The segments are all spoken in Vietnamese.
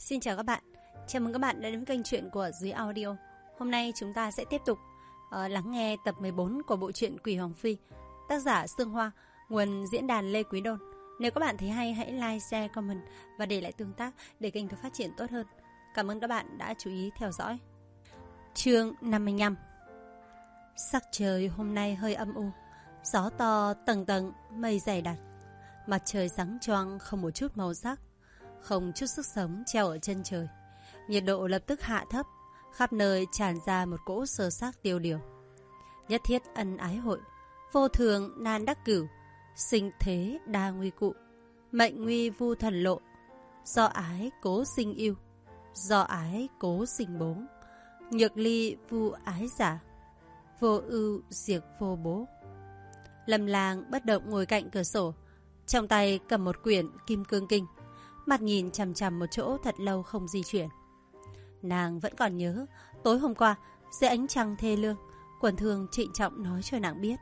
Xin chào các bạn, chào mừng các bạn đã đến với kênh truyện của Dưới Audio. Hôm nay chúng ta sẽ tiếp tục lắng nghe tập 14 của bộ truyện Quỷ Hoàng Phi, tác giả Sương Hoa, nguồn diễn đàn Lê Quý Đôn. Nếu các bạn thấy hay, hãy like, share, comment và để lại tương tác để kênh được phát triển tốt hơn. Cảm ơn các bạn đã chú ý theo dõi. Chương 55. Sắc trời hôm nay hơi âm u, gió to tầng tầng, mây dày đặc, mặt trời sáng choang không một chút màu sắc, không chút sức sống treo ở chân trời. Nhiệt độ lập tức hạ thấp, khắp nơi tràn ra một cỗ sơ xác tiêu điều. Nhất thiết ân ái hội, vô thường nan đắc cửu, sinh thế đa nguy cụ, mệnh nguy vu thần lộ. Do ái cố sinh yêu, do ái cố sinh bố, nhược ly vu ái giả, vô ưu diệt vô bố. Lâm Lang bất động ngồi cạnh cửa sổ, trong tay cầm một quyển Kim Cương Kinh, mặt nhìn chằm chằm một chỗ thật lâu không di chuyển. Nàng vẫn còn nhớ tối hôm qua dưới ánh trăng thê lương, Quần Thương trịnh trọng nói cho nàng biết,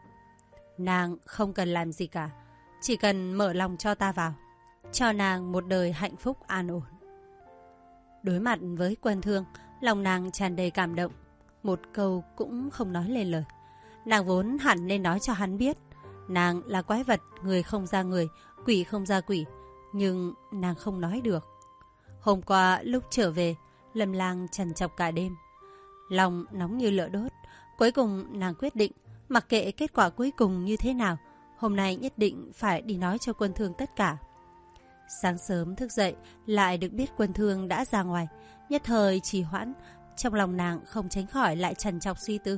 nàng không cần làm gì cả, chỉ cần mở lòng cho ta vào, cho nàng một đời hạnh phúc an ổn. Đối mặt với Quần Thương, lòng nàng tràn đầy cảm động, một câu cũng không nói lên lời. Nàng vốn hẳn nên nói cho hắn biết nàng là quái vật, người không ra người, quỷ không ra quỷ, nhưng nàng không nói được. Hôm qua lúc trở về, Lâm Lang trằn trọc cả đêm, lòng nóng như lửa đốt. Cuối cùng nàng quyết định, mặc kệ kết quả cuối cùng như thế nào, hôm nay nhất định phải đi nói cho Quân Thương tất cả. Sáng sớm thức dậy, lại được biết Quân Thương đã ra ngoài, nhất thời trì hoãn, trong lòng nàng không tránh khỏi lại trằn trọc suy tư.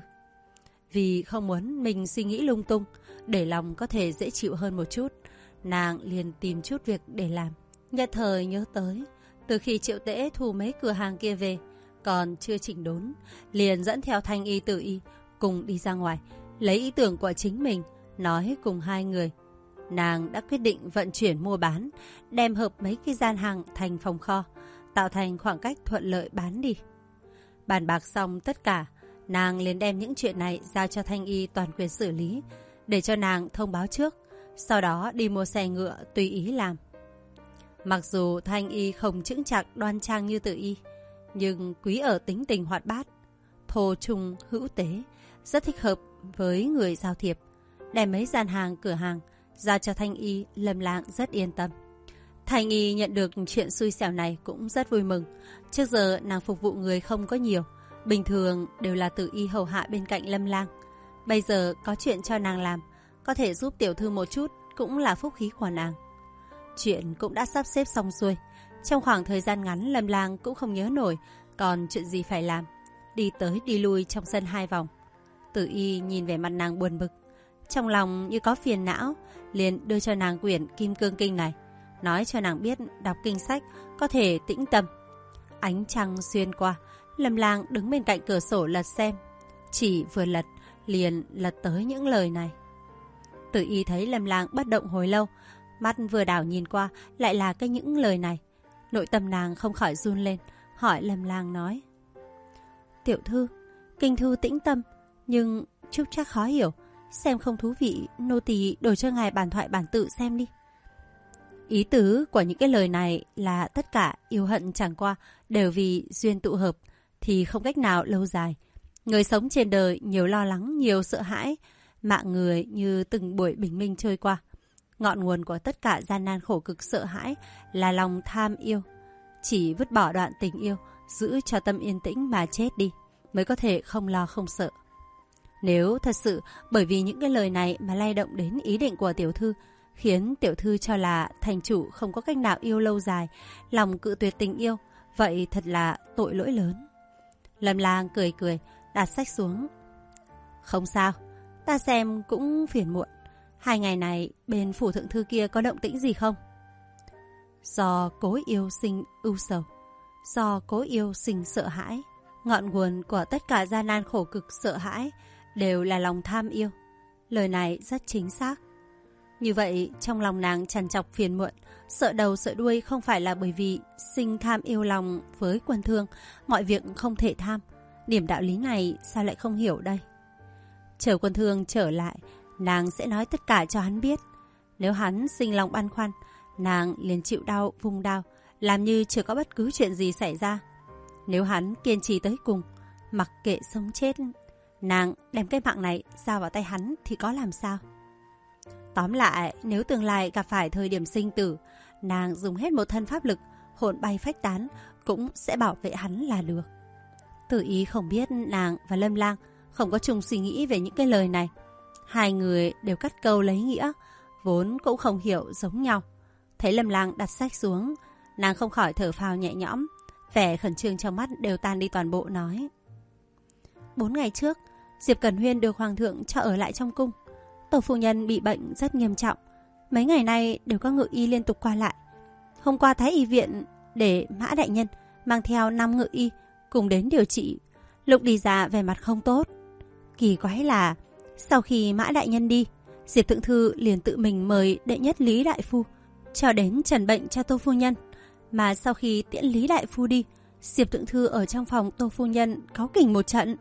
Vì không muốn mình suy nghĩ lung tung, để lòng có thể dễ chịu hơn một chút, nàng liền tìm chút việc để làm. Nhất thời nhớ tới, từ khi Triệu Tễ thu mấy cửa hàng kia về, còn chưa chỉnh đốn, liền dẫn theo Thanh Y Tử Y cùng đi ra ngoài, lấy ý tưởng của chính mình, nói cùng hai người. Nàng đã quyết định vận chuyển mua bán, đem hợp mấy cái gian hàng thành phòng kho, tạo thành khoảng cách thuận lợi bán đi. Bàn bạc xong tất cả, nàng liền đem những chuyện này giao cho Thanh Y toàn quyền xử lý, để cho nàng thông báo trước, sau đó đi mua xe ngựa tùy ý làm. Mặc dù Thanh Y không chững chạc đoan trang như Tử Y, nhưng quý ở tính tình hoạt bát, thô trung hữu tế, rất thích hợp với người giao thiệp. Đem mấy gian hàng cửa hàng giao cho Thanh Y, Lâm Lang rất yên tâm. Thanh Y nhận được chuyện xui xẻo này cũng rất vui mừng. Trước giờ nàng phục vụ người không có nhiều, bình thường đều là Tử Y hầu hạ bên cạnh Lâm Lang. Bây giờ có chuyện cho nàng làm, có thể giúp tiểu thư một chút cũng là phúc khí của nàng. Chuyện cũng đã sắp xếp xong xuôi. Trong khoảng thời gian ngắn, Lâm Lang cũng không nhớ nổi còn chuyện gì phải làm, đi tới đi lui trong sân 2 vòng. Tử Y nhìn vẻ mặt nàng buồn bực, trong lòng như có phiền não, liền đưa cho nàng quyển Kim Cương Kinh này, nói cho nàng biết đọc kinh sách có thể tĩnh tâm. Ánh trăng xuyên qua, Lâm Lang đứng bên cạnh cửa sổ lật xem, chỉ vừa lật liền lật tới những lời này. Tử Y thấy Lâm Lang bất động hồi lâu, mắt vừa đảo nhìn qua lại là những lời này, nội tâm nàng không khỏi run lên, hỏi Lâm Lang nói: tiểu thư, kinh thư tĩnh tâm, nhưng chút chắc khó hiểu, xem không thú vị, nô tỳ đổi cho ngài bản thoại bản tự xem đi. Ý tứ của những cái lời này là tất cả yêu hận chẳng qua đều vì duyên tụ hợp, thì không cách nào lâu dài. Người sống trên đời nhiều lo lắng, nhiều sợ hãi, mạng người như từng buổi bình minh trôi qua. Ngọn nguồn của tất cả gian nan khổ cực sợ hãi là lòng tham yêu. Chỉ vứt bỏ đoạn tình yêu, giữ cho tâm yên tĩnh mà chết đi, mới có thể không lo không sợ. Nếu thật sự bởi vì những cái lời này mà lay động đến ý định của tiểu thư, khiến tiểu thư cho là thành chủ không có cách nào yêu lâu dài, lòng cự tuyệt tình yêu, vậy thật là tội lỗi lớn. Lâm Lang cười cười, đặt sách xuống. Không sao, ta xem cũng phiền muộn. 2 ngày này bên phủ thượng thư kia có động tĩnh gì không? Do cố yêu sinh ưu sầu, do cố yêu sinh sợ hãi. Ngọn nguồn của tất cả gian nan khổ cực sợ hãi đều là lòng tham yêu. Lời này rất chính xác. Như vậy trong lòng nàng trằn trọc phiền muộn, sợ đầu sợ đuôi không phải là bởi vì sinh tham yêu lòng với Quân Thương, mọi việc không thể tham. Điểm đạo lý này sao lại không hiểu đây? Chờ Quân Thương trở lại, nàng sẽ nói tất cả cho hắn biết. Nếu hắn sinh lòng băn khoăn, nàng liền chịu đau vung đao, làm như chưa có bất cứ chuyện gì xảy ra. Nếu hắn kiên trì tới cùng, mặc kệ sống chết, nàng đem cái mạng này giao vào tay hắn thì có làm sao? Tóm lại, nếu tương lai gặp phải thời điểm sinh tử, nàng dùng hết một thân pháp lực, hồn bay phách tán, cũng sẽ bảo vệ hắn là được. Tử Ý không biết nàng và Lâm Lang không có chung suy nghĩ về những cái lời này. Hai người đều cắt câu lấy nghĩa, vốn cũng không hiểu giống nhau. Thấy Lâm Lang đặt sách xuống, nàng không khỏi thở phào nhẹ nhõm, vẻ khẩn trương trong mắt đều tan đi toàn bộ, nói: 4 ngày trước, Diệp Cẩn Huyên được Hoàng thượng cho ở lại trong cung. Tổ phu nhân bị bệnh rất nghiêm trọng, mấy ngày nay đều có ngự y liên tục qua lại. Hôm qua Thái y viện để Mã đại nhân mang theo 5 ngự y cùng đến điều trị. Lúc đi ra vẻ mặt không tốt. Kỳ quái là sau khi Mã đại nhân đi, Diệp thượng thư liền tự mình mời đệ nhất Lý đại phu cho đến trần bệnh cho Tô phu nhân. Mà sau khi tiễn Lý đại phu đi, Diệp thượng thư ở trong phòng Tô phu nhân cáu kỉnh một trận.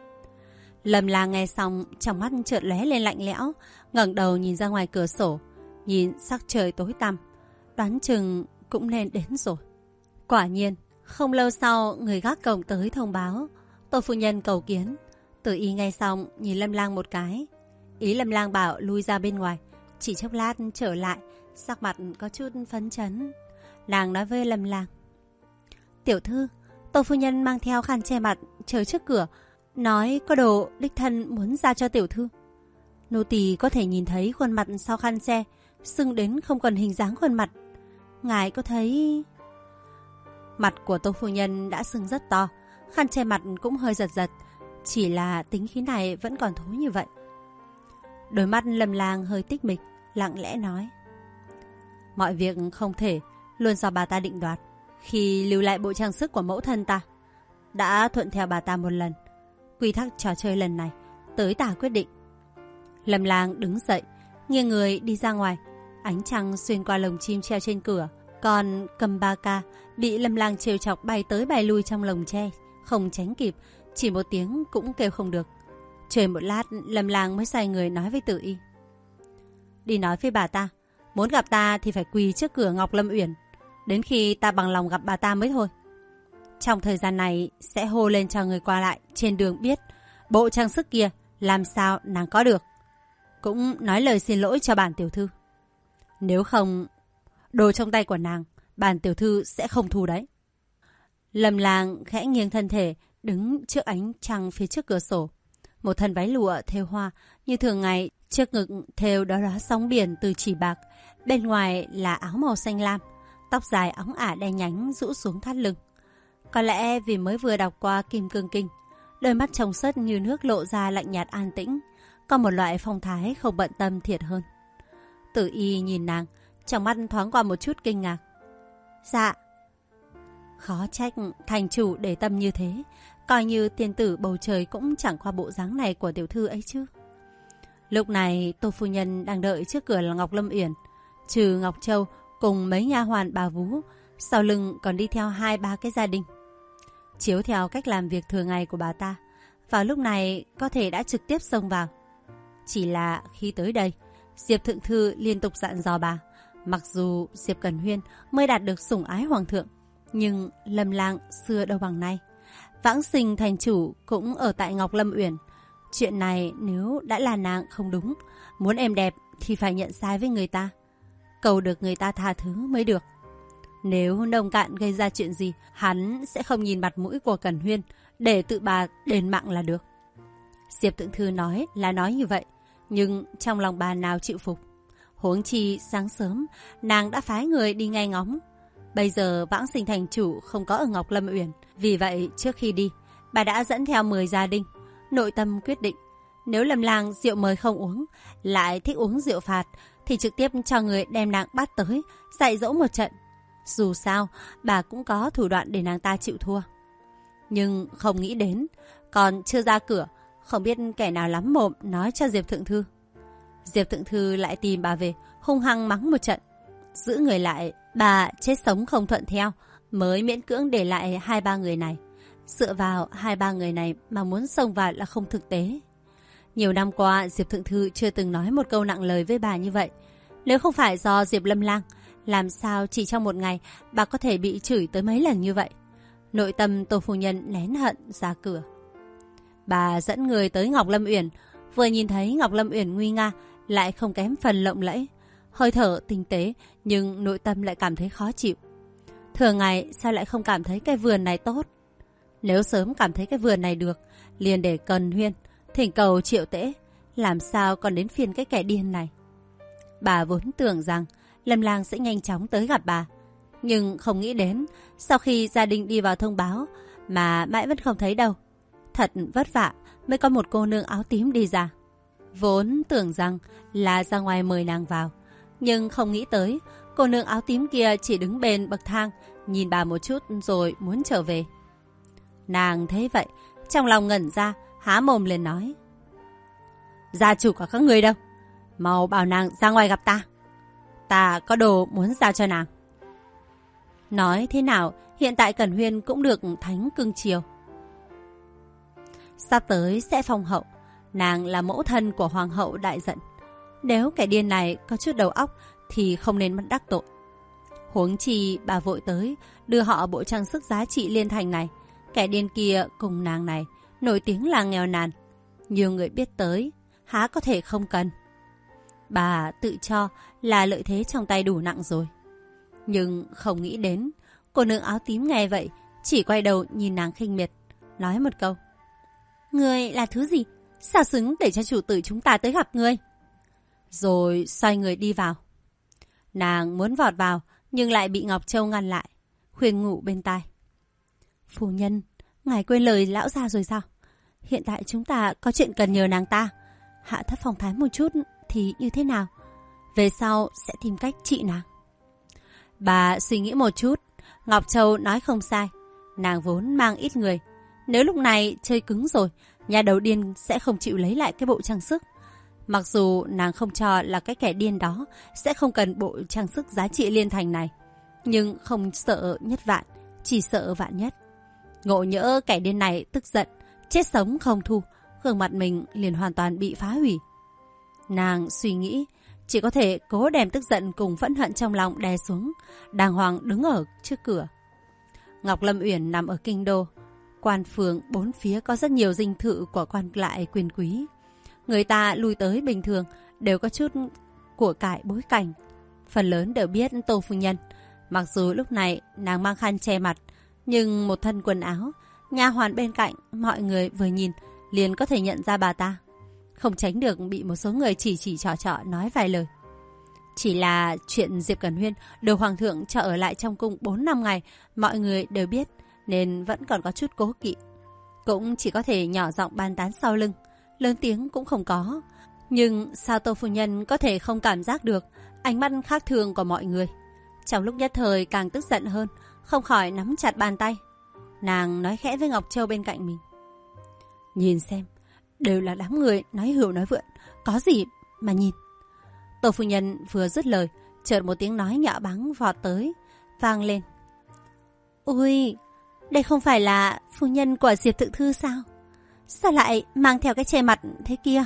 Lâm Lang nghe xong, trong mắt chợt lóe lên lạnh lẽo, ngẩng đầu nhìn ra ngoài cửa sổ, nhìn sắc trời tối tăm, đoán chừng cũng nên đến rồi. Quả nhiên, không lâu sau, người gác cổng tới thông báo Tô phu nhân cầu kiến. Tử Y nghe xong nhìn Lâm Lang một cái, ý Lâm Lang bảo lui ra bên ngoài. Chỉ chốc lát trở lại, sắc mặt có chút phấn chấn. Nàng nói với Lâm Lang: tiểu thư, Tô phu nhân mang theo khăn che mặt chờ trước cửa, nói có đồ đích thân muốn ra cho tiểu thư. Nô tỳ có thể nhìn thấy khuôn mặt sau khăn che, sưng đến không còn hình dáng khuôn mặt. Ngài có thấy... Mặt của Tô phu nhân đã sưng rất to, khăn che mặt cũng hơi giật giật, chỉ là tính khí này vẫn còn thối như vậy. Đôi mắt Lâm Lang hơi tích mịch, lặng lẽ nói: mọi việc không thể luôn do bà ta định đoạt. Khi lưu lại bộ trang sức của mẫu thân ta, đã thuận theo bà ta một lần. Quy tắc trò chơi lần này tới ta quyết định. Lâm Lang đứng dậy, nghiêng người đi ra ngoài. Ánh trăng xuyên qua lồng chim treo trên cửa. Còn Cầm Ba Ca bị Lâm Lang trêu chọc bay tới bay lui trong lồng tre, không tránh kịp, chỉ một tiếng cũng kêu không được. Chơi một lát, Lâm Lang mới xoay người nói với Tử Y: đi nói với bà ta, muốn gặp ta thì phải quỳ trước cửa Ngọc Lâm Uyển, đến khi ta bằng lòng gặp bà ta mới thôi. Trong thời gian này sẽ hô lên cho người qua lại trên đường biết bộ trang sức kia làm sao nàng có được. Cũng nói lời xin lỗi cho bản tiểu thư. Nếu không, đồ trong tay của nàng bản tiểu thư sẽ không thu đấy. Lâm Lang khẽ nghiêng thân thể, đứng trước ánh trăng phía trước cửa sổ. Một thân váy lụa thêu hoa như thường ngày, trước ngực thêu đó đó sóng biển từ chỉ bạc, bên ngoài là áo màu xanh lam, tóc dài óng ả đen nhánh rũ xuống thắt lưng. Có lẽ vì mới vừa đọc qua Kim Cương Kinh, đôi mắt trong suốt như nước lộ ra lạnh nhạt an tĩnh, có một loại phong thái không bận tâm thiệt hơn. Tử Y nhìn nàng, trong mắt thoáng qua một chút kinh ngạc. Dạ. Khó trách thành chủ để tâm như thế, coi như tiên tử bầu trời cũng chẳng qua bộ dáng này của tiểu thư ấy chứ. Lúc này Tô phu nhân đang đợi trước cửa là Ngọc Lâm Uyển, trừ Ngọc Châu cùng mấy nha hoàn bà vú, sau lưng còn đi theo 2-3 cái gia đình. Chiếu theo cách làm việc thường ngày của bà ta, vào lúc này có thể đã trực tiếp xông vào. Chỉ là khi tới đây, Diệp thượng thư liên tục dặn dò bà, mặc dù Diệp Cẩn Huyên mới đạt được sủng ái hoàng thượng, nhưng Lâm Lang xưa đâu bằng nay. Vãng sinh thành chủ cũng ở tại Ngọc Lâm Uyển. Chuyện này nếu đã là nàng không đúng, muốn em đẹp thì phải nhận sai với người ta, cầu được người ta tha thứ mới được. Nếu nông cạn gây ra chuyện gì, hắn sẽ không nhìn mặt mũi của Cẩn Huyên, để tự bà đền mạng là được. Diệp thượng thư nói là nói như vậy, nhưng trong lòng bà nào chịu phục. Huống chi sáng sớm nàng đã phái người đi ngay ngóng. Bây giờ Vãng sinh thành chủ không có ở Ngọc Lâm Uyển, vì vậy trước khi đi, bà đã dẫn theo 10 gia đình. Nội tâm quyết định, nếu Lâm Lang rượu mời không uống, lại thích uống rượu phạt, thì trực tiếp cho người đem nàng bắt tới, dạy dỗ một trận. Dù sao, bà cũng có thủ đoạn để nàng ta chịu thua. Nhưng không nghĩ đến, còn chưa ra cửa, không biết kẻ nào lắm mồm nói cho Diệp thượng thư. Diệp thượng thư lại tìm bà về, hung hăng mắng một trận. Giữ người lại, bà chết sống không thuận theo, mới miễn cưỡng để lại 2-3 người này. Dựa vào 2-3 người này mà muốn xông vào là không thực tế. Nhiều năm qua, Diệp thượng thư chưa từng nói một câu nặng lời với bà như vậy. Nếu không phải do Diệp Lâm Lang, Làm sao chỉ trong một ngày bà có thể bị chửi tới mấy lần như vậy? Nội tâm Tô phu nhân nén hận ra cửa. Bà dẫn người tới Ngọc Lâm Uyển, vừa nhìn thấy Ngọc Lâm Uyển nguy nga, lại không kém phần lộng lẫy, hơi thở tinh tế, nhưng nội tâm lại cảm thấy khó chịu. Thường ngày sao lại không cảm thấy cái vườn này tốt? Nếu sớm cảm thấy cái vườn này được, liền để Cần Huyên thỉnh cầu Triệu Tễ, làm sao còn đến phiên cái kẻ điên này. Bà vốn tưởng rằng Lâm Lang sẽ nhanh chóng tới gặp bà, nhưng không nghĩ đến sau khi gia đình đi vào thông báo mà mãi vẫn không thấy đâu. Thật vất vả mới có một cô nương áo tím đi ra. Vốn tưởng rằng là ra ngoài mời nàng vào, nhưng không nghĩ tới cô nương áo tím kia chỉ đứng bên bậc thang nhìn bà một chút rồi muốn trở về. Nàng thấy vậy, trong lòng ngẩn ra, há mồm lên nói: Gia chủ của các người đâu? Mau bảo nàng ra ngoài gặp ta. Ta có đồ muốn giao cho nàng. Nói thế nào, hiện tại Cẩn Huyên cũng được thánh cưng chiều. Sắp tới sẽ phong hậu, nàng là mẫu thân của hoàng hậu đại giận. Nếu kẻ điên này có chút đầu óc thì không nên mất đắc tội. Huống chi bà vội tới đưa họ bộ trang sức giá trị liên thành này. Kẻ điên kia cùng nàng này nổi tiếng là nghèo nàn, nhiều người biết tới, há có thể không cần. Bà tự cho là lợi thế trong tay đủ nặng rồi. Nhưng không nghĩ đến, cô nương áo tím nghe vậy chỉ quay đầu nhìn nàng khinh miệt, nói một câu: Ngươi là thứ gì? Sao xứng để cho chủ tử chúng ta tới gặp ngươi? Rồi xoay người đi vào. Nàng muốn vọt vào nhưng lại bị Ngọc Châu ngăn lại, khuyên nhủ bên tai: Phu nhân, ngài quên lời lão già rồi sao? Hiện tại chúng ta có chuyện cần nhờ nàng ta. Hạ thấp phong thái một chút thì như thế nào? Về sau sẽ tìm cách trị nàng. Bà suy nghĩ một chút, Ngọc Châu nói không sai. Nàng vốn mang ít người, nếu lúc này chơi cứng rồi, nhà đầu điên sẽ không chịu lấy lại cái bộ trang sức. Mặc dù nàng không cho là cái kẻ điên đó sẽ không cần bộ trang sức giá trị liên thành này, nhưng không sợ nhất vạn, chỉ sợ vạn nhất. Ngộ nhỡ kẻ điên này tức giận, chết sống không thu, gương mặt mình liền hoàn toàn bị phá hủy. Nàng suy nghĩ, chỉ có thể cố đem tức giận cùng phẫn hận trong lòng đè xuống, đàng hoàng đứng ở trước cửa. Ngọc Lâm Uyển nằm ở kinh đô, quan phường bốn phía có rất nhiều dinh thự của quan lại quyền quý. Người ta lui tới bình thường đều có chút của cải bối cảnh, phần lớn đều biết Tô phu nhân. Mặc dù lúc này nàng mang khăn che mặt, nhưng một thân quần áo, nha hoàn bên cạnh, mọi người vừa nhìn liền có thể nhận ra bà ta. Không tránh được bị một số người chỉ trò nói vài lời. Chỉ là chuyện Diệp Cẩn Huyên được hoàng thượng cho ở lại trong cung 4 năm ngày, mọi người đều biết nên vẫn còn có chút cố kỵ. Cũng chỉ có thể nhỏ giọng bàn tán sau lưng, lớn tiếng cũng không có. Nhưng sao Tô phu nhân có thể không cảm giác được ánh mắt khác thường của mọi người? Trong lúc nhất thời càng tức giận hơn, không khỏi nắm chặt bàn tay. Nàng nói khẽ với Ngọc Châu bên cạnh mình: Nhìn xem, đều là đám người nói hưu nói vượn, có gì mà nhìn. Tô phu nhân vừa dứt lời, chợt một tiếng nói nhạo báng vọt tới, vang lên: Ôi, đây không phải là phu nhân của Diệp Thượng Thư sao? Sao lại mang theo cái che mặt thế kia?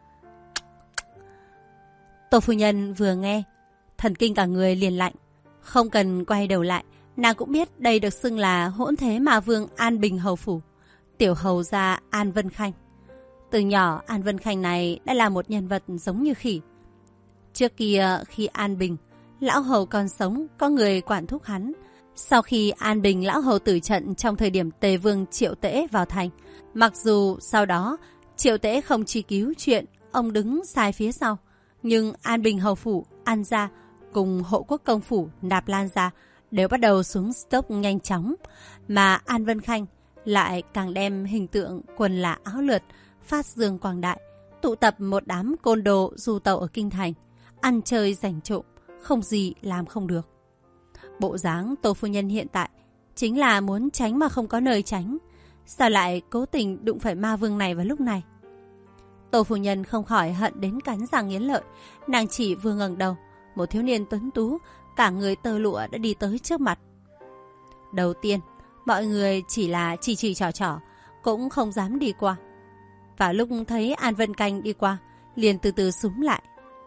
Tô phu nhân vừa nghe, thần kinh cả người liền lạnh. Không cần quay đầu lại, nàng cũng biết đây được xưng là hỗn thế mà vương An Bình hầu phủ, tiểu hầu gia An Vân Khanh. Từ nhỏ An Vân Khanh này đã là một nhân vật giống như khỉ. Trước kia khi An Bình, lão hầu còn sống, có người quản thúc hắn. Sau khi An Bình lão hầu tử trận trong thời điểm Tề Vương Triệu Tễ vào thành, mặc dù sau đó Triệu Tễ không truy cứu chuyện ông đứng sai phía sau, nhưng An Bình hầu phủ, An gia cùng Hộ Quốc công phủ Nạp Lan gia đều bắt đầu xuống stop nhanh chóng, mà An Vân Khanh lại càng đem hình tượng quần là áo lượt, phát dương quang đại, tụ tập một đám côn đồ du tàu ở kinh thành, ăn chơi rảnh trộm, không gì làm không được. Bộ dáng Tô phu nhân hiện tại chính là muốn tránh mà không có nơi tránh, sao lại cố tình đụng phải ma vương này vào lúc này? Tô phu nhân không khỏi hận đến cắn răng nghiến lợi, nàng chỉ vừa ngẩng đầu, một thiếu niên tuấn tú, cả người tơ lụa đã đi tới trước mặt. Đầu tiên, mọi người chỉ là chỉ trò, cũng không dám đi qua. Và lúc thấy An Vân Canh đi qua, liền từ từ súng lại.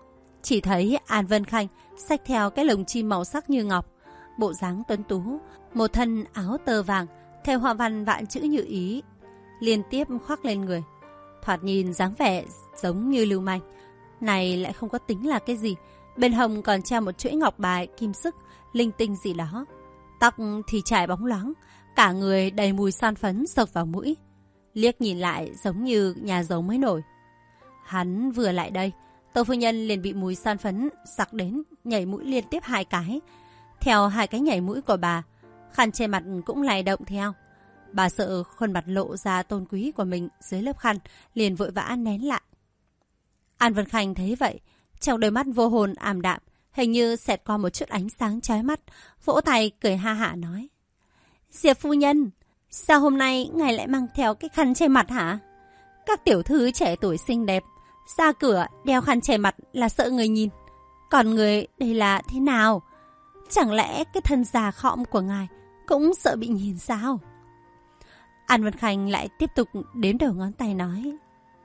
Chỉ thấy An Vân Khanh xách theo cái lồng chim màu sắc như ngọc, bộ dáng tuấn tú, một thân áo tơ vàng, theo hoa văn vạn chữ như ý, liên tiếp khoác lên người. Thoạt nhìn dáng vẻ giống như lưu manh, này lại không có tính là cái gì. Bên hông còn treo một chuỗi ngọc bài, kim sức, linh tinh gì đó. Tóc thì trải bóng loáng, cả người đầy mùi son phấn sộc vào mũi. Liếc nhìn lại giống như nhà giàu mới nổi. Hắn vừa lại đây, Tô phu nhân liền bị mùi son phấn sặc đến, nhảy mũi liên tiếp 2 cái. Theo 2 cái nhảy mũi của bà, khăn trên mặt cũng lay động theo. Bà sợ khuôn mặt lộ ra tôn quý của mình dưới lớp khăn, liền vội vã nén lại. An Vân Khanh thấy vậy, trong đôi mắt vô hồn ảm đạm, hình như xẹt qua một chút ánh sáng chói mắt, vỗ tay cười ha hả nói: Diệp phu nhân, sao hôm nay ngài lại mang theo cái khăn che mặt hả? Các tiểu thư trẻ tuổi xinh đẹp, ra cửa đeo khăn che mặt là sợ người nhìn. Còn người đây là thế nào? Chẳng lẽ cái thân già khọm của ngài cũng sợ bị nhìn sao? An Vân Khanh lại tiếp tục đếm đầu ngón tay nói: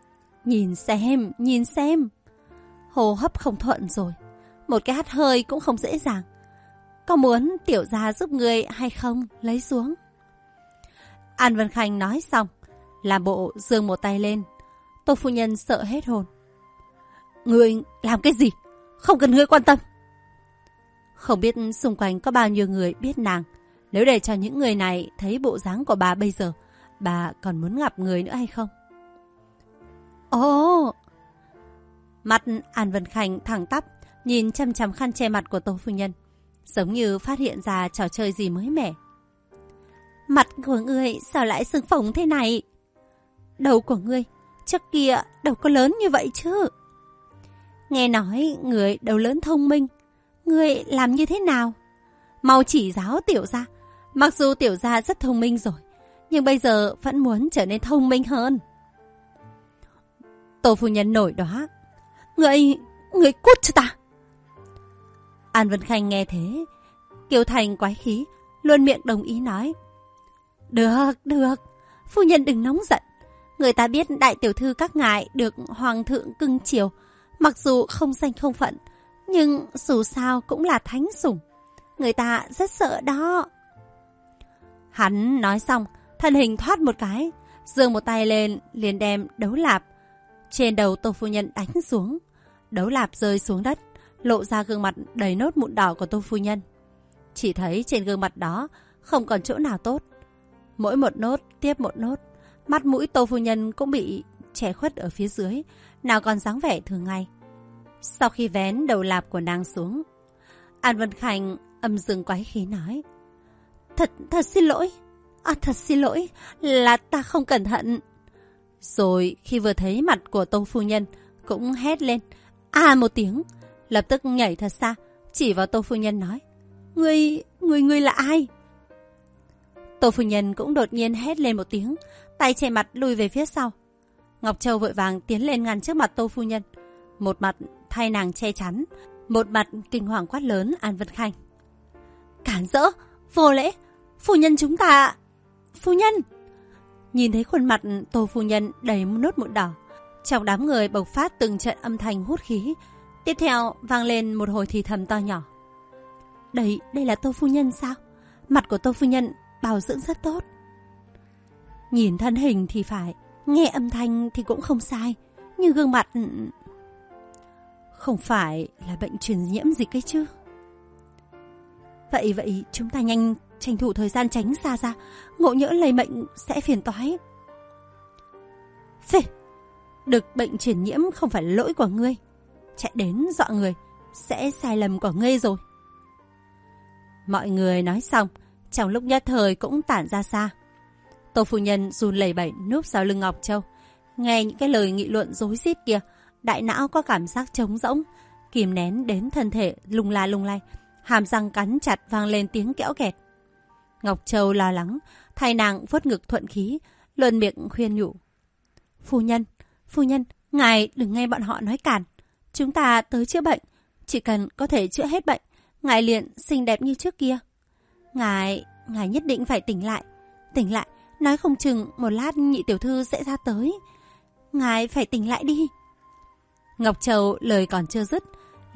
Nhìn xem. Hô hấp không thuận rồi, một cái hắt hơi cũng không dễ dàng. Có muốn tiểu gia giúp người hay không? Lấy xuống. An Vân Khanh nói xong, làm bộ giương một tay lên. Tô phu nhân sợ hết hồn. Người làm cái gì? Không cần ngươi quan tâm. Không biết xung quanh có bao nhiêu người biết nàng. Nếu để cho những người này thấy bộ dáng của bà bây giờ, bà còn muốn gặp người nữa hay không? Ồ! Mắt An Vân Khanh thẳng tắp, nhìn chăm chăm khăn che mặt của Tô phu nhân, giống như phát hiện ra trò chơi gì mới mẻ. Mặt của ngươi sao lại sưng phồng thế này? Đầu của ngươi trước kia đâu có lớn như vậy chứ? Nghe nói người đầu lớn thông minh, ngươi làm như thế nào? Mau chỉ giáo tiểu gia. Mặc dù tiểu gia rất thông minh rồi, nhưng bây giờ vẫn muốn trở nên thông minh hơn. Tô phu nhân nổi đoá. Người cút cho ta. An Vân Khanh nghe thế, kiều thành quái khí, luôn miệng đồng ý nói: Được, phu nhân đừng nóng giận. Người ta biết đại tiểu thư các ngài được hoàng thượng cưng chiều, mặc dù không danh không phận, nhưng dù sao cũng là thánh sủng. Người ta rất sợ đó. Hắn nói xong, thân hình thoát một cái, giương một tay lên, liền đem đấu lạp trên đầu Tô phu nhân đánh xuống. Đấu lạp rơi xuống đất, lộ ra gương mặt đầy nốt mụn đỏ của Tô phu nhân. Chỉ thấy trên gương mặt đó không còn chỗ nào tốt. Mỗi một nốt tiếp một nốt, mắt mũi Tô phu nhân cũng bị che khuất ở phía dưới, nào còn dáng vẻ thường ngày. Sau khi vén đầu lạp của nàng xuống, An Vân Khanh âm dương quái khí nói: Thật xin lỗi. Thật xin lỗi, là ta không cẩn thận. Rồi khi vừa thấy mặt của Tô phu nhân cũng hét lên một tiếng, lập tức nhảy thật xa, chỉ vào Tô phu nhân nói: Ngươi là ai? Tô phu nhân cũng đột nhiên hét lên một tiếng, tay che mặt lùi về phía sau. Ngọc Châu vội vàng tiến lên ngăn trước mặt Tô phu nhân, một mặt thay nàng che chắn, một mặt kinh hoàng quát lớn An Vân Khanh: Cản rỡ, vô lễ, phu nhân chúng ta... Phu nhân! Nhìn thấy khuôn mặt Tô phu nhân đầy nốt mụn đỏ, trong đám người bộc phát từng trận âm thanh hút khí. Tiếp theo vang lên một hồi thì thầm to nhỏ: Đây là Tô phu nhân sao? Mặt của Tô phu nhân bảo dưỡng rất tốt. Nhìn thân hình thì phải, nghe âm thanh thì cũng không sai, nhưng gương mặt... Không phải là bệnh truyền nhiễm gì cái chứ? Vậy chúng ta nhanh tranh thủ thời gian tránh xa ra, ngộ nhỡ lây bệnh sẽ phiền toái. Phê, được bệnh truyền nhiễm không phải là lỗi của ngươi. Chạy đến dọa người sẽ sai lầm của ngươi rồi. Mọi người nói xong, trong lúc nhất thời cũng tản ra xa. Tô phu nhân run lẩy bẩy núp sau lưng Ngọc Châu, nghe những cái lời nghị luận rối rít kia, đại não có cảm giác trống rỗng, kìm nén đến thân thể lung la lung lay, hàm răng cắn chặt vang lên tiếng kẽo kẹt. Ngọc Châu lo lắng, thay nàng vuốt ngực thuận khí, luận miệng khuyên nhủ: Phu nhân, ngài đừng nghe bọn họ nói cản. Chúng ta tới chữa bệnh, chỉ cần có thể chữa hết bệnh, ngài liền xinh đẹp như trước kia. Ngài nhất định phải tỉnh lại, nói không chừng một lát nhị tiểu thư sẽ ra tới. Ngài phải tỉnh lại đi. Ngọc Châu lời còn chưa dứt,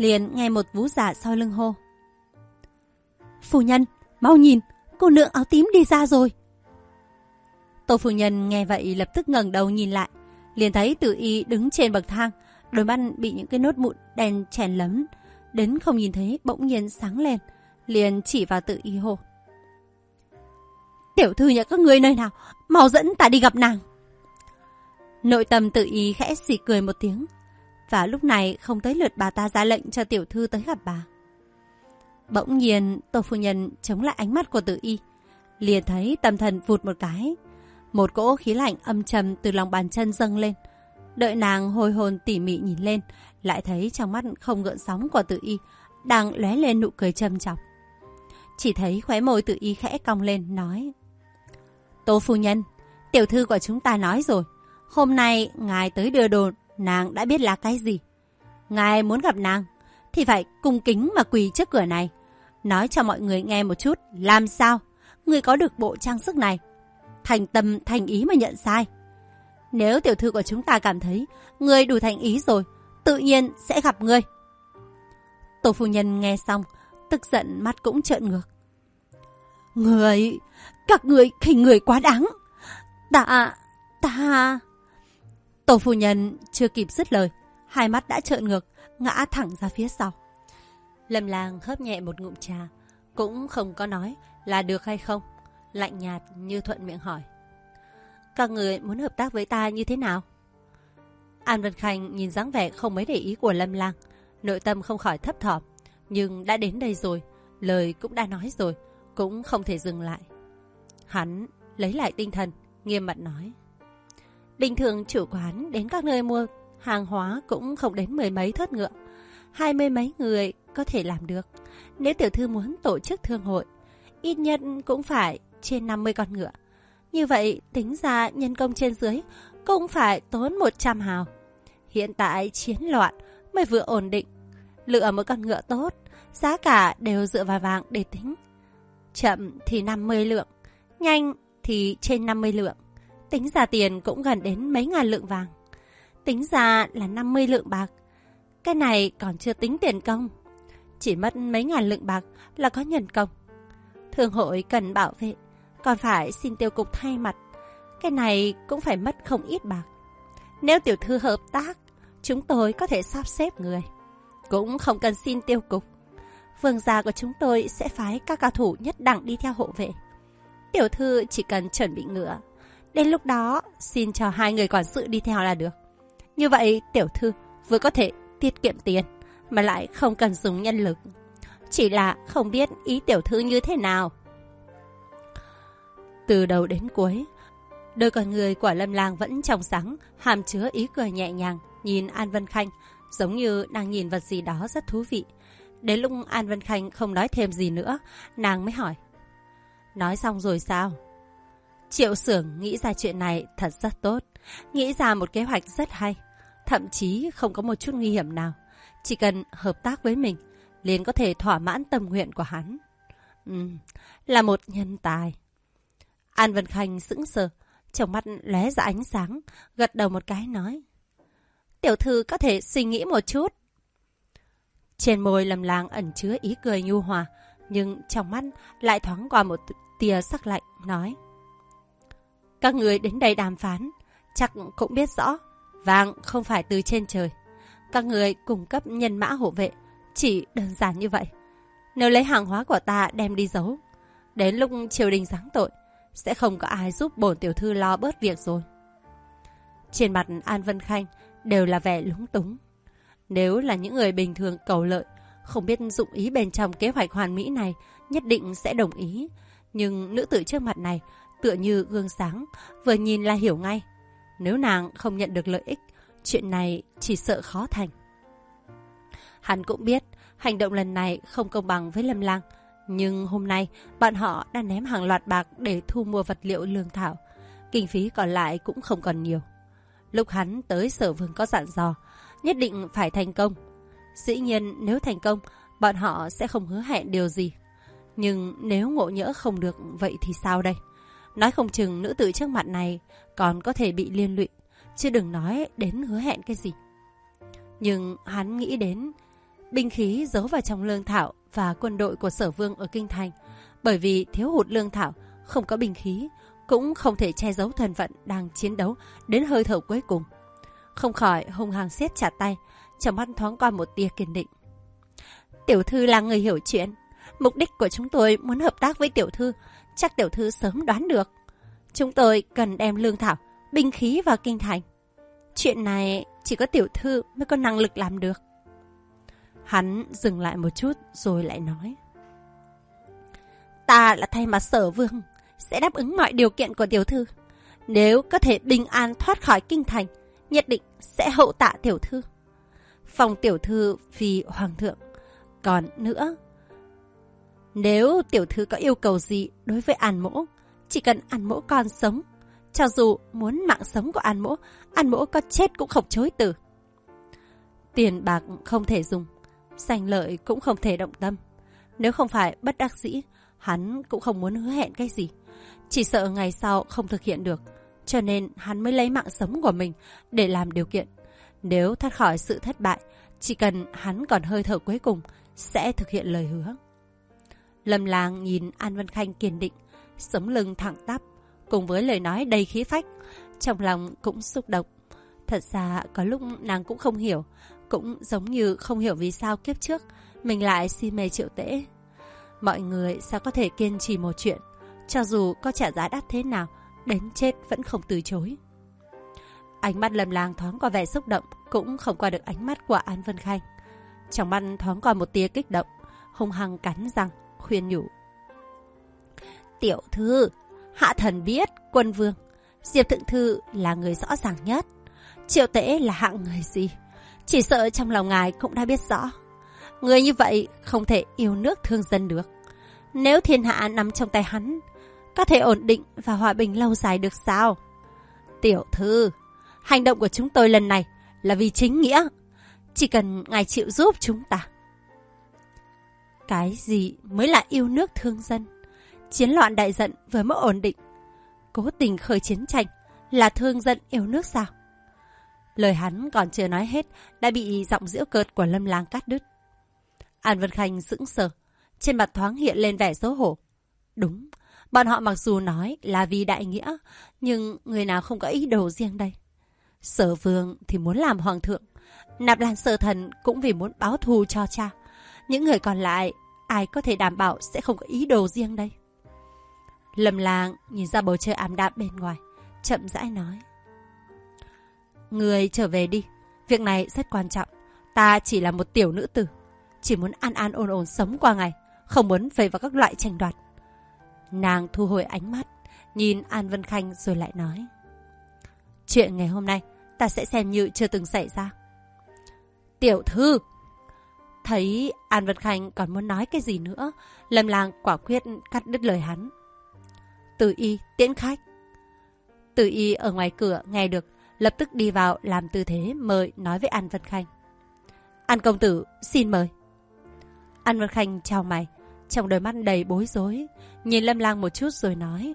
liền nghe một vú già sau lưng hô: Phu nhân, mau nhìn, cô nương áo tím đi ra rồi. Tô phu nhân nghe vậy lập tức ngẩng đầu nhìn lại, liền thấy Tử Y đứng trên bậc thang, đôi mắt bị những cái nốt mụn đen chèn lấm, đến không nhìn thấy bỗng nhiên sáng lên, liền chỉ vào Tử Y hô: Tiểu thư nhà các ngươi nơi nào, mau dẫn ta đi gặp nàng. Nội tâm Tử Y khẽ xì cười một tiếng, và lúc này không tới lượt bà ta ra lệnh cho tiểu thư tới gặp bà. Bỗng nhiên Tô phu nhân chống lại ánh mắt của Tử Y, liền thấy tâm thần vụt một cái, một cỗ khí lạnh âm trầm từ lòng bàn chân dâng lên. Đợi nàng hồi hồn tỉ mỉ nhìn lên, lại thấy trong mắt không gợn sóng của Tử Y đang lóe lên nụ cười châm chọc. Chỉ thấy khóe môi Tử Y khẽ cong lên nói: Tô phu nhân, tiểu thư của chúng ta nói rồi, hôm nay ngài tới đưa đồ, nàng đã biết là cái gì. Ngài muốn gặp nàng thì phải cung kính mà quỳ trước cửa này. Nói cho mọi người nghe một chút, làm sao người có được bộ trang sức này, thành tâm thành ý mà nhận sai. Nếu tiểu thư của chúng ta cảm thấy người đủ thành ý rồi, tự nhiên sẽ gặp người. Tô phu nhân nghe xong, tức giận mắt cũng trợn ngược. Các người khinh người quá đáng. Ta... Tô phu nhân chưa kịp dứt lời, hai mắt đã trợn ngược, ngã thẳng ra phía sau. Lâm Lang hớp nhẹ một ngụm trà, cũng không có nói là được hay không, lạnh nhạt như thuận miệng hỏi: Các người muốn hợp tác với ta như thế nào? An Vân Khanh nhìn dáng vẻ không mấy để ý của Lâm Lang, nội tâm không khỏi thấp thỏm, nhưng đã đến đây rồi, lời cũng đã nói rồi, cũng không thể dừng lại. Hắn lấy lại tinh thần, nghiêm mặt nói: Bình thường chủ quán đến các nơi mua hàng hóa cũng không đến 10 mấy thớt ngựa, 20 mấy người có thể làm được. Nếu tiểu thư muốn tổ chức thương hội, ít nhất cũng phải trên 50 con ngựa. Như vậy tính ra nhân công trên dưới cũng phải tốn 100 hào. Hiện tại chiến loạn mới vừa ổn định, lựa một con ngựa tốt, giá cả đều dựa vào vàng để tính. Chậm thì 50 lượng, nhanh thì trên 50 lượng. Tính ra tiền cũng gần đến mấy ngàn lượng vàng. Tính ra là 50 lượng bạc. Cái này còn chưa tính tiền công. Chỉ mất mấy ngàn lượng bạc là có nhân công. Thương hội cần bảo vệ, còn phải xin tiêu cục thay mặt. Cái này cũng phải mất không ít bạc. Nếu tiểu thư hợp tác, chúng tôi có thể sắp xếp người, cũng không cần xin tiêu cục. Vương gia của chúng tôi sẽ phái các cao thủ nhất đẳng đi theo hộ vệ. Tiểu thư chỉ cần chuẩn bị ngựa, đến lúc đó xin cho 2 người quản sự đi theo là được. Như vậy tiểu thư vừa có thể tiết kiệm tiền, mà lại không cần dùng nhân lực. Chỉ là không biết ý tiểu thư như thế nào. Từ đầu đến cuối, đôi con người của Lâm Lang vẫn trong sáng, hàm chứa ý cười nhẹ nhàng, nhìn An Vân Khanh, giống như đang nhìn vật gì đó rất thú vị. Đến lúc An Vân Khanh không nói thêm gì nữa, nàng mới hỏi: Nói xong rồi sao? Triệu Xưởng nghĩ ra chuyện này thật rất tốt, nghĩ ra một kế hoạch rất hay, thậm chí không có một chút nguy hiểm nào. Chỉ cần hợp tác với mình, liền có thể thỏa mãn tâm nguyện của hắn. Là một nhân tài. An Vân Khanh sững sờ, trong mắt lóe ra ánh sáng, gật đầu một cái nói: Tiểu thư có thể suy nghĩ một chút. Trên môi Lâm Lang ẩn chứa ý cười nhu hòa, nhưng trong mắt lại thoáng qua một tia sắc lạnh, nói: Các người đến đây đàm phán, chắc cũng biết rõ, vàng không phải từ trên trời. Các người cung cấp nhân mã hộ vệ, chỉ đơn giản như vậy. Nếu lấy hàng hóa của ta đem đi giấu, đến lúc triều đình giáng tội, sẽ không có ai giúp bổn tiểu thư lo bớt việc rồi. Trên mặt An Vân Khanh đều là vẻ lúng túng. Nếu là những người bình thường cầu lợi, không biết dụng ý bên trong kế hoạch hoàn mỹ này, nhất định sẽ đồng ý. Nhưng nữ tử trước mặt này tựa như gương sáng, vừa nhìn là hiểu ngay. Nếu nàng không nhận được lợi ích, chuyện này chỉ sợ khó thành. Hắn cũng biết hành động lần này không công bằng với Lâm Lang, nhưng hôm nay bọn họ đã ném hàng loạt bạc để thu mua vật liệu lương thảo, kinh phí còn lại cũng không còn nhiều. Lúc hắn tới Sở Vương có dặn dò nhất định phải thành công. Dĩ nhiên nếu thành công, bọn họ sẽ không hứa hẹn điều gì. Nhưng nếu ngộ nhỡ không được, vậy thì sao đây? Nói không chừng nữ tử trước mặt này còn có thể bị liên lụy, chứ đừng nói đến hứa hẹn cái gì. Nhưng hắn nghĩ đến binh khí giấu vào trong lương thảo và quân đội của Sở Vương ở Kinh Thành. Bởi vì thiếu hụt lương thảo, không có binh khí, cũng không thể che giấu thân phận đang chiến đấu đến hơi thở cuối cùng. Không khỏi hung hăng siết chặt tay, trong mắt thoáng qua một tia kiên định. Tiểu thư là người hiểu chuyện. Mục đích của chúng tôi muốn hợp tác với tiểu thư, chắc tiểu thư sớm đoán được. Chúng tôi cần đem lương thảo, binh khí vào Kinh Thành. Chuyện này chỉ có tiểu thư mới có năng lực làm được. Hắn dừng lại một chút rồi lại nói. Ta là thay mặt Sở Vương, sẽ đáp ứng mọi điều kiện của tiểu thư. Nếu có thể bình an thoát khỏi Kinh Thành, nhất định sẽ hậu tạ tiểu thư. Phòng tiểu thư vì hoàng thượng. Còn nữa, nếu tiểu thư có yêu cầu gì đối với An Mỗ, chỉ cần An Mỗ còn sống, cho dù muốn mạng sống của An Mỗ có chết cũng không chối từ. Tiền bạc không thể dùng, danh lợi cũng không thể động tâm. Nếu không phải bất đắc dĩ, hắn cũng không muốn hứa hẹn cái gì. Chỉ sợ ngày sau không thực hiện được, cho nên hắn mới lấy mạng sống của mình để làm điều kiện. Nếu thoát khỏi sự thất bại, chỉ cần hắn còn hơi thở cuối cùng, sẽ thực hiện lời hứa. Lâm Lang nhìn An Vân Khanh kiên định, sống lưng thẳng tắp, cùng với lời nói đầy khí phách, trong lòng cũng xúc động. Thật ra có lúc nàng cũng không hiểu, cũng giống như không hiểu vì sao kiếp trước mình lại si mê Triệu Tễ. Mọi người sao có thể kiên trì một chuyện, cho dù có trả giá đắt thế nào, đến chết vẫn không từ chối. Ánh mắt Lâm Lang thoáng qua vẻ xúc động, cũng không qua được ánh mắt của An Vân Khanh. Trong mắt thoáng qua một tia kích động, hung hăng cắn răng, khuyên nhủ. Tiểu thư, hạ thần biết Quân Vương, Diệp Thượng Thư là người rõ ràng nhất. Triệu Tễ là hạng người gì, chỉ sợ trong lòng ngài cũng đã biết rõ. Người như vậy không thể yêu nước thương dân được. Nếu thiên hạ nằm trong tay hắn, có thể ổn định và hòa bình lâu dài được sao? Tiểu thư, hành động của chúng tôi lần này là vì chính nghĩa. Chỉ cần ngài chịu giúp chúng ta. Cái gì mới là yêu nước thương dân? Chiến loạn đại giận vừa mới ổn định, cố tình khởi chiến tranh là thương dân yêu nước sao? Lời hắn còn chưa nói hết đã bị giọng giễu cợt của Lâm Lang cắt đứt. An Vân Khanh sững sờ, trên mặt thoáng hiện lên vẻ xấu hổ. Đúng, bọn họ mặc dù nói là vì đại nghĩa, nhưng người nào không có ý đồ riêng đây. Sở Vương thì muốn làm hoàng thượng, Nạp Lan Sở Thần cũng vì muốn báo thù cho cha. Những người còn lại, ai có thể đảm bảo sẽ không có ý đồ riêng đây? Lâm Lang nhìn ra bầu trời ảm đạm bên ngoài, chậm rãi nói. Người trở về đi, việc này rất quan trọng. Ta chỉ là một tiểu nữ tử, chỉ muốn an an ổn ổn sống qua ngày, không muốn vây vào các loại tranh đoạt. Nàng thu hồi ánh mắt, nhìn An Vân Khanh rồi lại nói. Chuyện ngày hôm nay ta sẽ xem như chưa từng xảy ra. Tiểu thư! Thấy An Vân Khanh còn muốn nói cái gì nữa, Lâm Lang quả quyết cắt đứt lời hắn. Từ Y tiễn khách. Từ Y ở ngoài cửa nghe được, lập tức đi vào làm tư thế mời, nói với An Vân Khanh. An công tử xin mời. An Vân Khanh chào mày, trong đôi mắt đầy bối rối, nhìn Lâm Lang một chút rồi nói.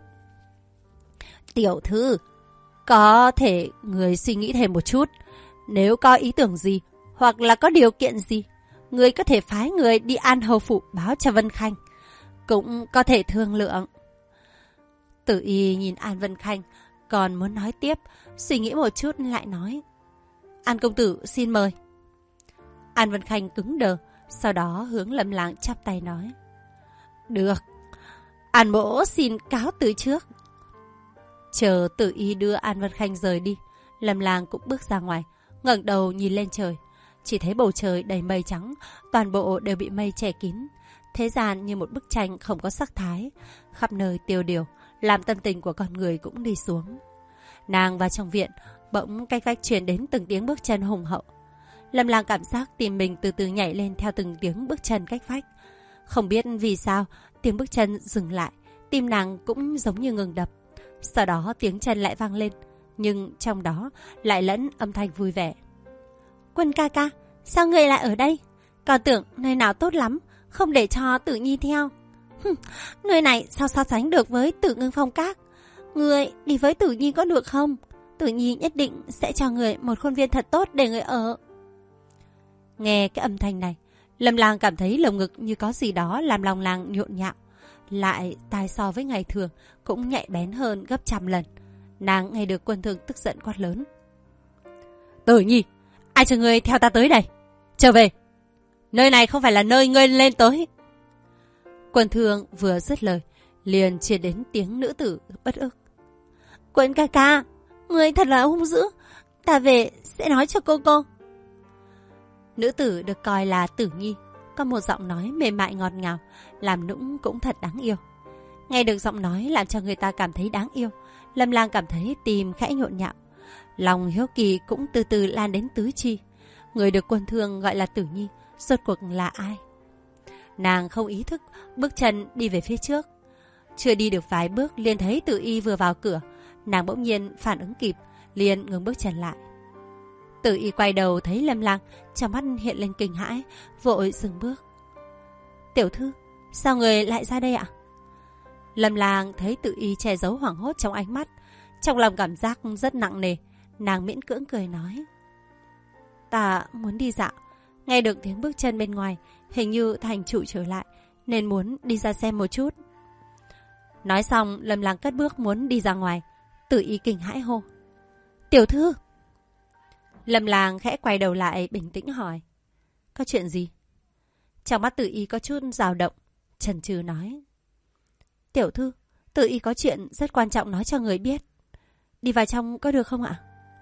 Tiểu thư, có thể người suy nghĩ thêm một chút. Nếu có ý tưởng gì hoặc là có điều kiện gì, người có thể phái người đi An hầu phủ báo cho Vân Khanh, cũng có thể thương lượng. Tử Y nhìn An Vân Khanh, còn muốn nói tiếp, suy nghĩ một chút lại nói. An công tử xin mời. An Vân Khanh cứng đờ, sau đó hướng Lâm Lang chắp tay nói. Được, An mỗ xin cáo từ trước. Chờ Tử Y đưa An Vân Khanh rời đi, Lâm Lang cũng bước ra ngoài, ngẩng đầu nhìn lên trời. Chỉ thấy bầu trời đầy mây trắng, toàn bộ đều bị mây che kín. Thế gian như một bức tranh không có sắc thái, khắp nơi tiêu điều, làm tâm tình của con người cũng đi xuống. Nàng vào trong viện, bỗng cách vách truyền đến từng tiếng bước chân hùng hậu. Lâm Lang cảm giác tim mình từ từ nhảy lên theo từng tiếng bước chân cách vách. Không biết vì sao, tiếng bước chân dừng lại, tim nàng cũng giống như ngừng đập. Sau đó tiếng chân lại vang lên, nhưng trong đó lại lẫn âm thanh vui vẻ. Quân ca ca, sao người lại ở đây? Còn tưởng nơi nào tốt lắm, không để cho Tử Nhi theo. Nơi này sao so sánh được với Tử Ngưng Phong Các? Người đi với Tử Nhi có được không? Tử Nhi nhất định sẽ cho người một khuôn viên thật tốt để người ở. Nghe cái âm thanh này, Lâm Lang cảm thấy lồng ngực như có gì đó làm lòng nàng nhộn nhạo, lại tai so với ngày thường cũng nhạy bén hơn gấp trăm lần. Nàng nghe được Quân Thương tức giận quát lớn: Tử Nhi, ai cho ngươi theo ta tới đây? Trở về, nơi này không phải là nơi ngươi lên tới. Quân Thương vừa dứt lời, liền truyền đến tiếng nữ tử bất ức: Quân ca ca, ngươi thật là hung dữ, ta về sẽ nói cho cô. Nữ tử được coi là Tử Nhi, có một giọng nói mềm mại ngọt ngào, làm nũng cũng thật đáng yêu. Nghe được giọng nói làm cho người ta cảm thấy đáng yêu, Lâm Lang cảm thấy tim khẽ nhộn nhạo, lòng hiếu kỳ cũng từ từ lan đến tứ chi. Người được Quân Thương gọi là Tử Nhi rốt cuộc là ai? Nàng không ý thức, bước chân đi về phía trước. Chưa đi được vài bước liền thấy Tử Y vừa vào cửa. Nàng bỗng nhiên phản ứng kịp, liền ngừng bước chân lại. Tử Y quay đầu thấy Lâm Lang, trong mắt hiện lên kinh hãi, vội dừng bước. Tiểu thư, sao người lại ra đây ạ? Lâm Lang thấy Tử Y che giấu hoảng hốt trong ánh mắt, trong lòng cảm giác rất nặng nề. Nàng miễn cưỡng cười nói: Ta muốn đi dạo, nghe được tiếng bước chân bên ngoài, hình như thành chủ trở lại, nên muốn đi ra xem một chút. Nói xong, Lâm Lang cất bước muốn đi ra ngoài. Tử Y kinh hãi hô: Tiểu thư! Lâm Lang khẽ quay đầu lại bình tĩnh hỏi: Có chuyện gì? Trong mắt Tử Y có chút dao động, chần chừ nói: Tiểu thư, Tử Y có chuyện rất quan trọng nói cho người biết. Đi vào trong có được không ạ?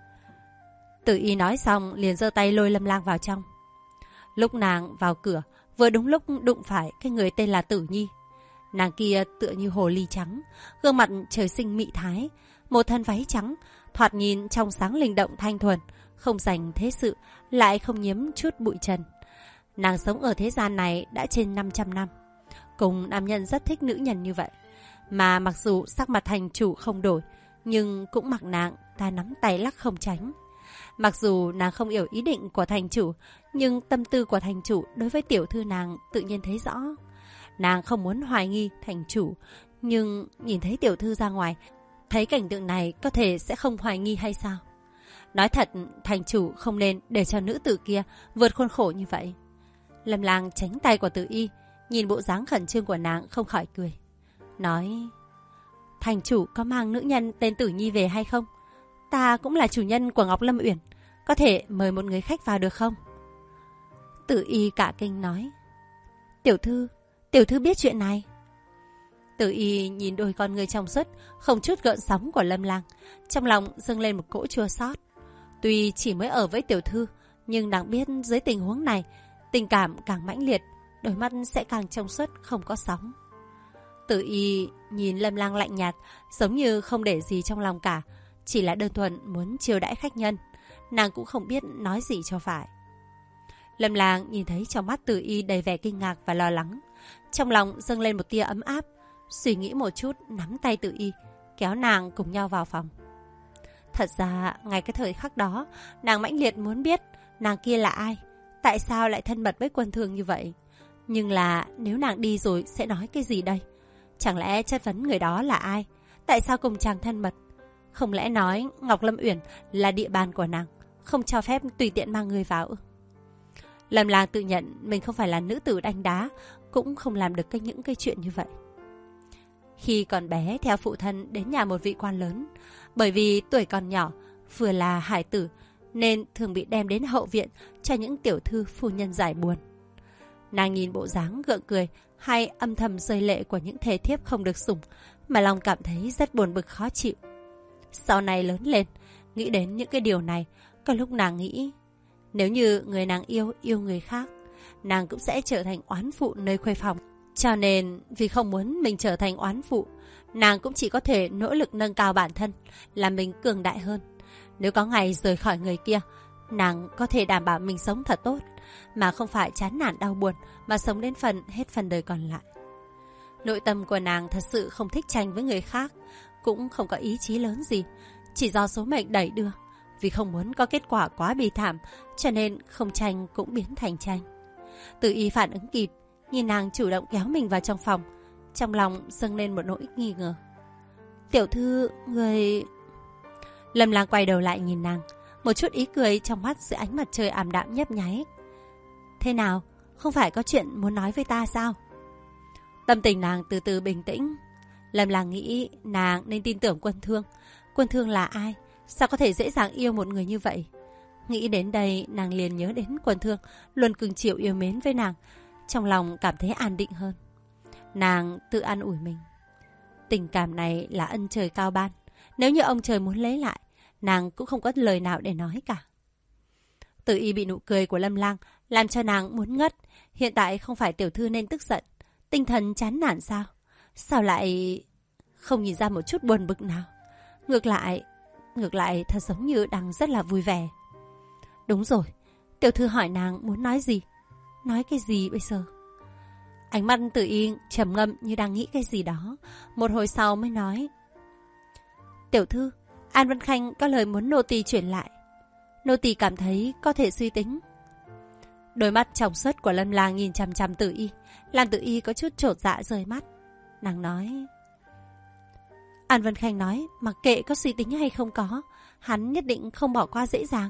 Tử Y nói xong liền giơ tay lôi Lâm Lang vào trong. Lúc nàng vào cửa, vừa đúng lúc đụng phải cái người tên là Tử Nhi. Nàng kia tựa như hồ ly trắng, gương mặt trời sinh mị thái, một thân váy trắng, thoạt nhìn trong sáng linh động thanh thuần, không dành thế sự, lại không nhiễm chút bụi trần. Nàng sống ở thế gian này đã trên 500 năm, cùng nam nhân rất thích nữ nhân như vậy. Mà mặc dù sắc mặt thành chủ không đổi, nhưng cũng mặc nàng ta nắm tay lắc không tránh. Mặc dù nàng không hiểu ý định của thành chủ, nhưng tâm tư của thành chủ đối với tiểu thư nàng tự nhiên thấy rõ. Nàng không muốn hoài nghi thành chủ, nhưng nhìn thấy tiểu thư ra ngoài, thấy cảnh tượng này có thể sẽ không hoài nghi hay sao? Nói thật, thành chủ không nên để cho nữ tử kia vượt khuôn khổ như vậy. Lâm Lang tránh tay của Tử Y, nhìn bộ dáng khẩn trương của nàng không khỏi cười, nói: Thành chủ có mang nữ nhân tên Tử Nhi về hay không? Ta cũng là chủ nhân của Ngọc Lâm Uyển, có thể mời một người khách vào được không? Tử Y cả kinh nói: Tiểu thư biết chuyện này. Tử Y nhìn đôi con người trong suốt, không chút gợn sóng của Lâm Lang, trong lòng dâng lên một cỗ chua xót. Tuy chỉ mới ở với tiểu thư, nhưng nàng biết dưới tình huống này, tình cảm càng mãnh liệt, đôi mắt sẽ càng trong suốt không có sóng. Tử Y nhìn Lâm Lang lạnh nhạt, giống như không để gì trong lòng cả, chỉ là đơn thuần muốn chiêu đãi khách nhân. Nàng cũng không biết nói gì cho phải. Lâm Lang nhìn thấy trong mắt Tử Y đầy vẻ kinh ngạc và lo lắng, trong lòng dâng lên một tia ấm áp, suy nghĩ một chút nắm tay Tử Y, kéo nàng cùng nhau vào phòng. Thật ra, ngay cái thời khắc đó, nàng mãnh liệt muốn biết nàng kia là ai, tại sao lại thân mật với Quân Thương như vậy. Nhưng là nếu nàng đi rồi sẽ nói cái gì đây? Chẳng lẽ chất vấn người đó là ai? Tại sao cùng chàng thân mật? Không lẽ nói Ngọc Lâm Uyển là địa bàn của nàng, không cho phép tùy tiện mang người vào? Lâm Lang tự nhận mình không phải là nữ tử đánh đá, cũng không làm được những cái chuyện như vậy. Khi còn bé theo phụ thân đến nhà một vị quan lớn, bởi vì tuổi còn nhỏ, vừa là hải tử, nên thường bị đem đến hậu viện cho những tiểu thư phu nhân giải buồn. Nàng nhìn bộ dáng gượng cười hay âm thầm rơi lệ của những thê thiếp không được sủng, mà lòng cảm thấy rất buồn bực khó chịu. Sau này lớn lên, nghĩ đến những cái điều này, có lúc nàng nghĩ, nếu như người nàng yêu người khác, nàng cũng sẽ trở thành oán phụ nơi khuê phòng. Cho nên, vì không muốn mình trở thành oán phụ, nàng cũng chỉ có thể nỗ lực nâng cao bản thân, làm mình cường đại hơn. Nếu có ngày rời khỏi người kia, nàng có thể đảm bảo mình sống thật tốt, mà không phải chán nản đau buồn, mà sống đến hết phần đời còn lại. Nội tâm của nàng thật sự không thích tranh với người khác, cũng không có ý chí lớn gì, chỉ do số mệnh đẩy đưa. Vì không muốn có kết quả quá bi thảm, cho nên không tranh cũng biến thành tranh. Tử Y phản ứng kịp, nhìn nàng chủ động kéo mình vào trong phòng, trong lòng dâng lên một nỗi nghi ngờ. Tiểu thư, người... Lâm Lang quay đầu lại nhìn nàng, một chút ý cười trong mắt dưới ánh mặt trời ảm đạm nhấp nháy. Thế nào, không phải có chuyện muốn nói với ta sao? Tâm tình nàng từ từ bình tĩnh. Lâm Lang nghĩ nàng nên tin tưởng Quân Thương. Quân Thương là ai? Sao có thể dễ dàng yêu một người như vậy? Nghĩ đến đây, nàng liền nhớ đến Quân Thương luôn cưng chiều yêu mến với nàng, trong lòng cảm thấy an định hơn. Nàng tự an ủi mình. Tình cảm này là ân trời cao ban. Nếu như ông trời muốn lấy lại, nàng cũng không có lời nào để nói cả. Tử Y bị nụ cười của Lâm Lang làm cho nàng muốn ngất. Hiện tại không phải tiểu thư nên tức giận, tinh thần chán nản sao? Sao lại không nhìn ra một chút buồn bực nào? Ngược lại thật giống như đang rất là vui vẻ. Đúng rồi, tiểu thư hỏi nàng muốn nói gì? Nói cái gì bây giờ? Ánh mắt Tử Y trầm ngâm như đang nghĩ cái gì đó. Một hồi sau mới nói. Tiểu thư, An Vân Khanh có lời muốn nô tỳ chuyển lại. Nô tỳ cảm thấy có thể suy tính. Đôi mắt trong suốt của Lâm Lang nhìn chằm chằm Tử Y, làm Tử Y có chút chột dạ rời mắt. Nàng nói. An Vân Khanh nói mặc kệ có suy tính hay không có, hắn nhất định không bỏ qua dễ dàng.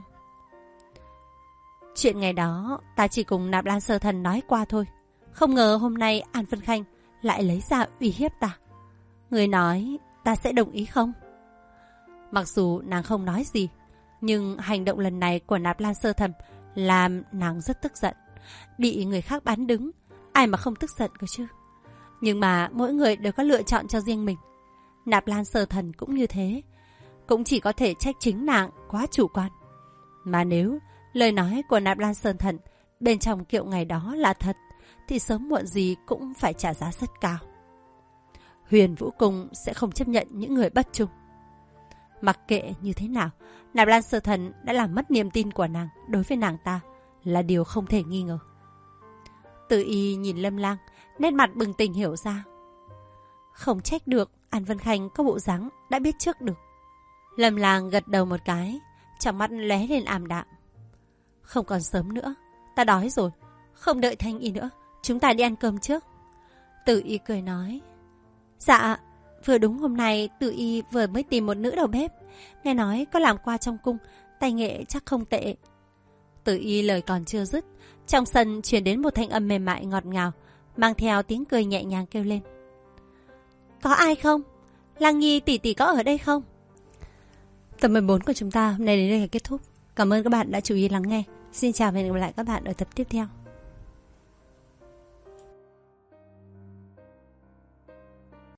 Chuyện ngày đó ta chỉ cùng Nạp Lan Sơ Thần nói qua thôi. Không ngờ hôm nay An Vân Khanh lại lấy ra uy hiếp ta. Người nói ta sẽ đồng ý không? Mặc dù nàng không nói gì, nhưng hành động lần này của Nạp Lan Sơ Thần làm nàng rất tức giận. Bị người khác bán đứng, ai mà không tức giận cơ chứ? Nhưng mà mỗi người đều có lựa chọn cho riêng mình. Nạp Lan Sơ Thần cũng như thế. Cũng chỉ có thể trách chính nàng quá chủ quan. Mà nếu lời nói của Nạp Lan Sơ Thần bên trong kiệu ngày đó là thật, thì sớm muộn gì cũng phải trả giá rất cao. Huyền Vũ Cung sẽ không chấp nhận những người bất trung. Mặc kệ như thế nào, Nạp Lan Sơ Thần đã làm mất niềm tin của nàng đối với nàng ta là điều không thể nghi ngờ. Tử Y nhìn Lâm Lang, nét mặt bừng tỉnh hiểu ra. Không trách được, An Vân Khanh có bộ dáng đã biết trước được. Lâm Lang gật đầu một cái, trong mắt lóe lên ảm đạm. Không còn sớm nữa, ta đói rồi, không đợi Thanh Y nữa, chúng ta đi ăn cơm trước. Tử Y cười nói. Dạ, vừa đúng hôm nay Tử Y vừa mới tìm một nữ đầu bếp, nghe nói có làm qua trong cung, tay nghệ chắc không tệ. Tử Y lời còn chưa dứt, trong sân truyền đến một thanh âm mềm mại ngọt ngào, mang theo tiếng cười nhẹ nhàng kêu lên. Có ai không? Lang Nhi tỷ tỷ có ở đây không? Tập 14 của chúng ta hôm nay đến đây là kết thúc. Cảm ơn các bạn đã chú ý lắng nghe. Xin chào và hẹn gặp lại các bạn ở tập tiếp theo.